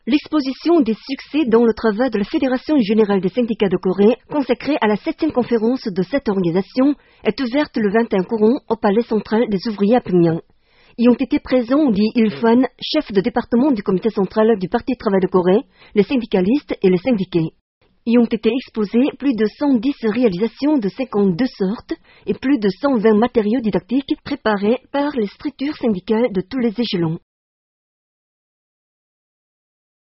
L'exposition des succès dans le travail de la Fédération générale des syndicats de Corée, consacrée à la 7e conférence de cette organisation, est ouverte le 21 courant au Palais central des ouvriers à Pyongyang. Y ont été présents Lee Il-Fan, chef de département du comité central du Parti Travail de Corée, les syndicalistes et les syndiqués. Y ont été exposés plus de 110 réalisations de 52 sortes et plus de 120 matériaux didactiques préparés par les structures syndicales de tous les échelons.